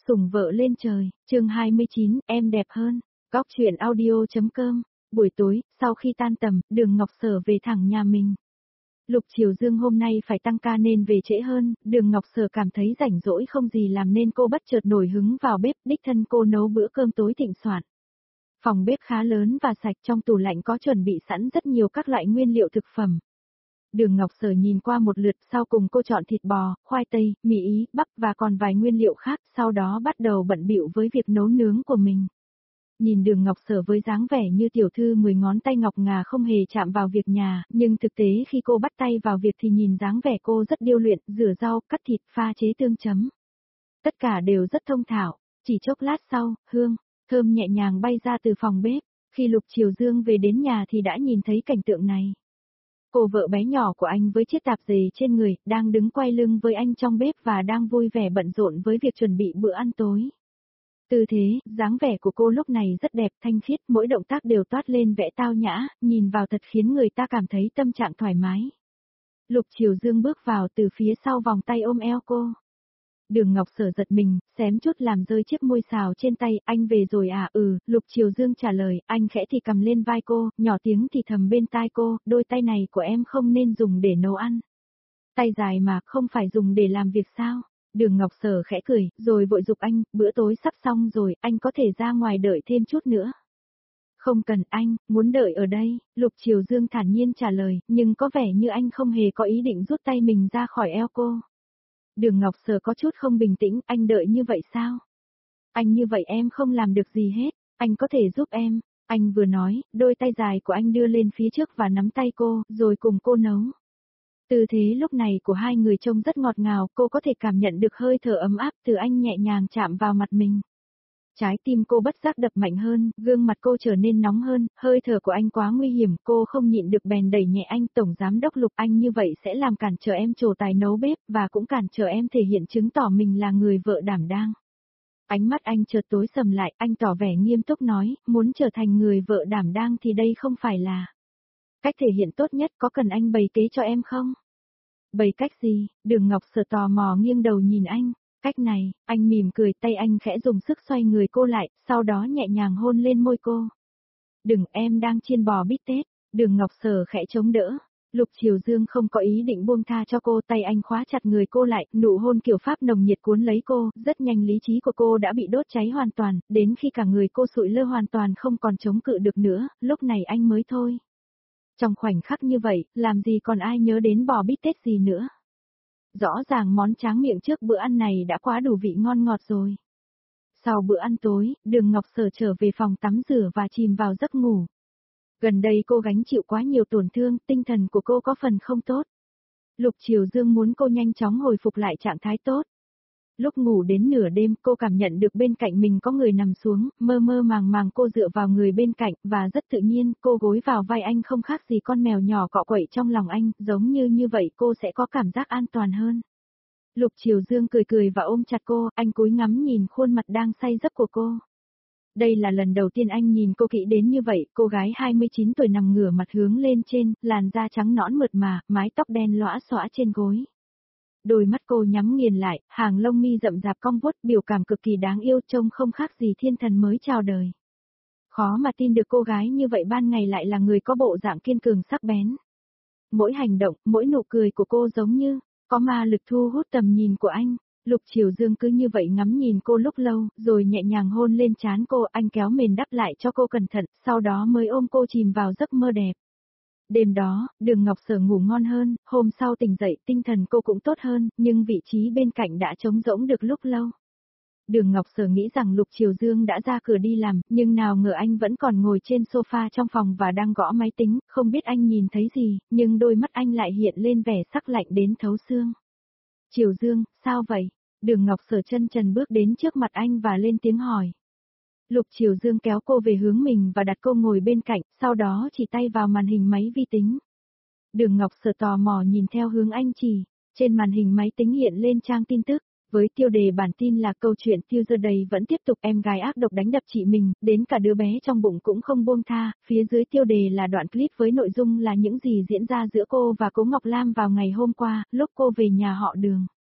Sủng vợ lên trời, chương 29, em đẹp hơn. Góc truyện audio.com. Buổi tối, sau khi tan tầm, Đường Ngọc Sở về thẳng nhà mình. Lục Triều Dương hôm nay phải tăng ca nên về trễ hơn, Đường Ngọc Sở cảm thấy rảnh rỗi không gì làm nên cô bất chợt nổi hứng vào bếp, đích thân cô nấu bữa cơm tối thịnh soạn. Phòng bếp khá lớn và sạch, trong tủ lạnh có chuẩn bị sẵn rất nhiều các loại nguyên liệu thực phẩm. Đường Ngọc Sở nhìn qua một lượt, sau cùng cô chọn thịt bò, khoai tây, mì ý, bắp và còn vài nguyên liệu khác, sau đó bắt đầu bận bịu với việc nấu nướng của mình. Nhìn Đường Ngọc Sở với dáng vẻ như tiểu thư 10 ngón tay ngọc ngà không hề chạm vào việc nhà, nhưng thực tế khi cô bắt tay vào việc thì nhìn dáng vẻ cô rất điêu luyện, rửa rau, cắt thịt, pha chế tương chấm. Tất cả đều rất thông thạo, chỉ chốc lát sau, hương, thơm nhẹ nhàng bay ra từ phòng bếp. Khi Lục Triều Dương về đến nhà thì đã nhìn thấy cảnh tượng này. Cô vợ bé nhỏ của anh với chiếc tạp dề trên người, đang đứng quay lưng với anh trong bếp và đang vui vẻ bận rộn với việc chuẩn bị bữa ăn tối. Tư thế, dáng vẻ của cô lúc này rất đẹp, thanh khiết, mỗi động tác đều toát lên vẻ tao nhã, nhìn vào thật khiến người ta cảm thấy tâm trạng thoải mái. Lục Triều Dương bước vào từ phía sau vòng tay ôm eo cô. Đường Ngọc Sở giật mình, xém chút làm rơi chiếc môi xào trên tay, anh về rồi à? Lục Triều Dương trả lời, anh khẽ thì cầm lên vai cô, nhỏ tiếng thì thầm bên tai cô, đôi tay này của em không nên dùng để nấu ăn. Tay dài mà, không phải dùng để làm việc sao? Đường Ngọc Sở khẽ cười, rồi vội giục anh, bữa tối sắp xong rồi, anh có thể ra ngoài đợi thêm chút nữa. Không cần anh, muốn đợi ở đây, Lục Triều Dương thản nhiên trả lời, nhưng có vẻ như anh không hề có ý định rút tay mình ra khỏi eo cô. Đường Ngọc Sở có chút không bình tĩnh, anh đợi như vậy sao? Anh như vậy em không làm được gì hết, anh có thể giúp em. Anh vừa nói, đôi tay dài của anh đưa lên phía trước và nắm tay cô, rồi cùng cô nấu. Tư thế lúc này của hai người trông rất ngọt ngào, cô có thể cảm nhận được hơi thở ấm áp từ anh nhẹ nhàng chạm vào mặt mình. Trái tim cô bất giác đập mạnh hơn, gương mặt cô trở nên nóng hơn, hơi thở của anh quá nguy hiểm, cô không nhịn được bèn đẩy nhẹ anh. Tổng giám đốc Lục, anh như vậy sẽ làm cản trở em trổ tài nấu bếp, và cũng cản trở em thể hiện chứng tỏ mình là người vợ đảm đang. Ánh mắt anh chợt tối sầm lại, anh tỏ vẻ nghiêm túc nói, muốn trở thành người vợ đảm đang thì đây không phải là cách thể hiện tốt nhất, có cần anh bày kế cho em không? Bày cách gì? Đường Ngọc Sở tò mò nghiêng đầu nhìn anh. Cách này, anh mỉm cười, tay anh khẽ dùng sức xoay người cô lại, sau đó nhẹ nhàng hôn lên môi cô. Đừng, em đang chiên bò bít tết. Đường Ngọc Sở khẽ chống đỡ. Lục Triều Dương không có ý định buông tha cho cô, tay anh khóa chặt người cô lại, nụ hôn kiểu Pháp nồng nhiệt cuốn lấy cô, rất nhanh lý trí của cô đã bị đốt cháy hoàn toàn, đến khi cả người cô sụi lơ hoàn toàn không còn chống cự được nữa, lúc này anh mới thôi. Trong khoảnh khắc như vậy, làm gì còn ai nhớ đến bò bít tết gì nữa. Rõ ràng món tráng miệng trước bữa ăn này đã quá đủ vị ngon ngọt rồi. Sau bữa ăn tối, Đường Ngọc Sở trở về phòng tắm rửa và chìm vào giấc ngủ. Gần đây cô gánh chịu quá nhiều tổn thương, tinh thần của cô có phần không tốt. Lục Triều Dương muốn cô nhanh chóng hồi phục lại trạng thái tốt. Lúc ngủ đến nửa đêm, cô cảm nhận được bên cạnh mình có người nằm xuống, mơ mơ màng màng cô dựa vào người bên cạnh, và rất tự nhiên, cô gối vào vai anh không khác gì con mèo nhỏ cọ quậy trong lòng anh, giống như vậy cô sẽ có cảm giác an toàn hơn. Lục Triều Dương cười cười và ôm chặt cô, anh cúi ngắm nhìn khuôn mặt đang say giấc của cô. Đây là lần đầu tiên anh nhìn cô kỹ đến như vậy, cô gái 29 tuổi nằm ngửa mặt hướng lên trên, làn da trắng nõn mượt mà, mái tóc đen lõa xõa trên gối. Đôi mắt cô nhắm nghiền lại, hàng lông mi rậm rạp cong vuốt, biểu cảm cực kỳ đáng yêu, trông không khác gì thiên thần mới chào đời. Khó mà tin được cô gái như vậy ban ngày lại là người có bộ dạng kiên cường sắc bén. Mỗi hành động, mỗi nụ cười của cô giống như có ma lực thu hút tầm nhìn của anh. Lục Triều Dương cứ như vậy ngắm nhìn cô lúc lâu, rồi nhẹ nhàng hôn lên trán cô, anh kéo mền đắp lại cho cô cẩn thận, sau đó mới ôm cô chìm vào giấc mơ đẹp. Đêm đó, Đường Ngọc Sở ngủ ngon hơn, hôm sau tỉnh dậy tinh thần cô cũng tốt hơn, nhưng vị trí bên cạnh đã trống rỗng được lúc lâu. Đường Ngọc Sở nghĩ rằng Lục Triều Dương đã ra cửa đi làm, nhưng nào ngờ anh vẫn còn ngồi trên sofa trong phòng và đang gõ máy tính, không biết anh nhìn thấy gì, nhưng đôi mắt anh lại hiện lên vẻ sắc lạnh đến thấu xương. Triều Dương, sao vậy? Đường Ngọc Sở chân trần bước đến trước mặt anh và lên tiếng hỏi. Lục Triều Dương kéo cô về hướng mình và đặt cô ngồi bên cạnh, sau đó chỉ tay vào màn hình máy vi tính. Đường Ngọc Sở tò mò nhìn theo hướng anh chỉ, trên màn hình máy tính hiện lên trang tin tức, với tiêu đề bản tin là câu chuyện Tuesday vẫn tiếp tục, em gái ác độc đánh đập chị mình, đến cả đứa bé trong bụng cũng không buông tha, phía dưới tiêu đề là đoạn clip với nội dung là những gì diễn ra giữa cô và Cố Ngọc Lam vào ngày hôm qua, lúc cô về nhà họ Đường.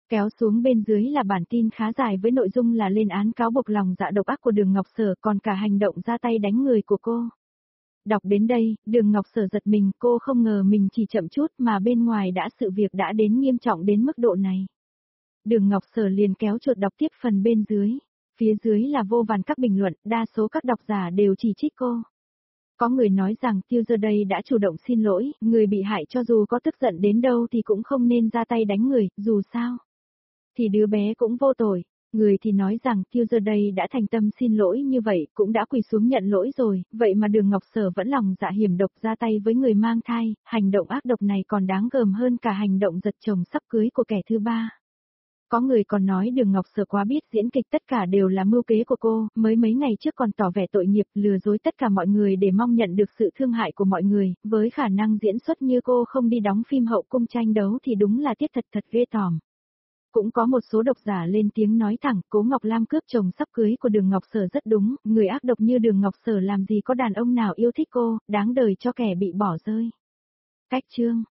Kéo xuống bên dưới là bản tin khá dài với nội dung là lên án cáo buộc lòng dạ độc ác của Đường Ngọc Sở còn cả hành động ra tay đánh người của cô. Đọc đến đây, Đường Ngọc Sở giật mình, cô không ngờ mình chỉ chậm chút mà bên ngoài sự việc đã đến nghiêm trọng đến mức độ này. Đường Ngọc Sở liền kéo chuột đọc tiếp phần bên dưới. Phía dưới là vô vàn các bình luận, đa số các độc giả đều chỉ trích cô. Có người nói rằng Tuesday đã chủ động xin lỗi, người bị hại cho dù có tức giận đến đâu thì cũng không nên ra tay đánh người, dù sao thì đứa bé cũng vô tội. Người thì nói rằng Tuesday đã thành tâm xin lỗi như vậy, cũng đã quỳ xuống nhận lỗi rồi, vậy mà Đường Ngọc Sở vẫn lòng dạ hiểm độc ra tay với người mang thai, hành động ác độc này còn đáng gờm hơn cả hành động giật chồng sắp cưới của kẻ thứ ba. Có người còn nói Đường Ngọc Sở quá biết diễn kịch, tất cả đều là mưu kế của cô, mới mấy ngày trước còn tỏ vẻ tội nghiệp lừa dối tất cả mọi người để mong nhận được sự thương hại của mọi người, với khả năng diễn xuất như cô không đi đóng phim hậu cung tranh đấu thì đúng là tiếc thật ghê tởm. Cũng có một số độc giả lên tiếng nói thẳng, Cố Ngọc Lam cướp chồng sắp cưới của Đường Ngọc Sở rất đúng, người ác độc như Đường Ngọc Sở làm gì có đàn ông nào yêu thích cô, đáng đời cho kẻ bị bỏ rơi. Cách chương